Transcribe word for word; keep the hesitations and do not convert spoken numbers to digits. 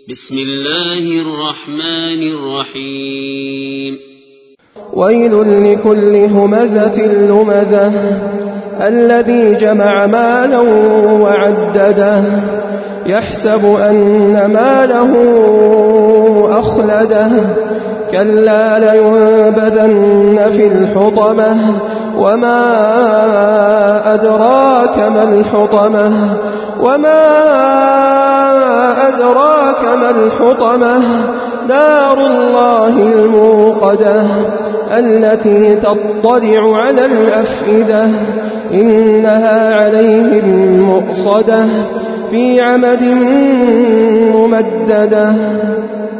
بسم الله الرحمن الرحيم ويل لكل همزة لمزة الذي جمع مالا وعدده يحسب أن ماله أخلده كلا لينبذن في الحطمة وما أدراك ما الحطمة وما أدراك ما الحطمة نار الله الموقدة التي تطلع على الأفئدة إنها عليهم مؤصدة في عمد ممددة.